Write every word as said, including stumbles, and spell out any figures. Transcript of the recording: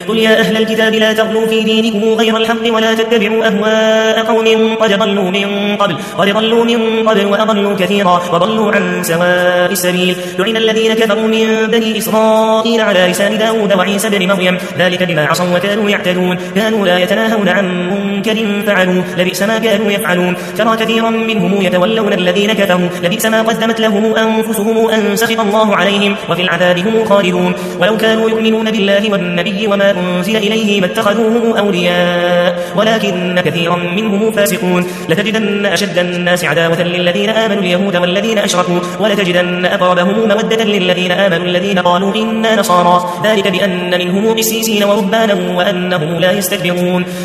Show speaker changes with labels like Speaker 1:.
Speaker 1: قل يا أهل الكتاب لا تغلوا في دينكم غير الحق ولا تتبعوا أهواء قوم قد ضلوا من قبل قد ضلوا من قبل وأضلوا كثيرا وضلوا عن سواء السبيل. لعن الذين كفروا من بني إسرائيل على لسان داود وعيسى بن مريم ذلك بما عصوا وكانوا يعتدون كانوا لا يتناهون عن منكر فعلوا لبئس ما كانوا يفعلون. ترى كثيرا منهم يتولون الذين كفروا لبئس ما قدمت لهم أنفسهم أن سخط الله عليهم وفي العذاب هم خالدون. ولو كانوا يؤمنون بالله والنبي وما أنزل إليه ما اتخذوه أولياء ولكن كثيرا منهم فاسقون. لتجدن أشد الناس عداوة للذين آمنوا اليهود والذين أشركوا ولتجدن أقربهم مودة للذين آمنوا الذين قالوا إنا نصارى ذلك بأن منهم قسيسين ورهبانا وأنهم لا يستكبرون.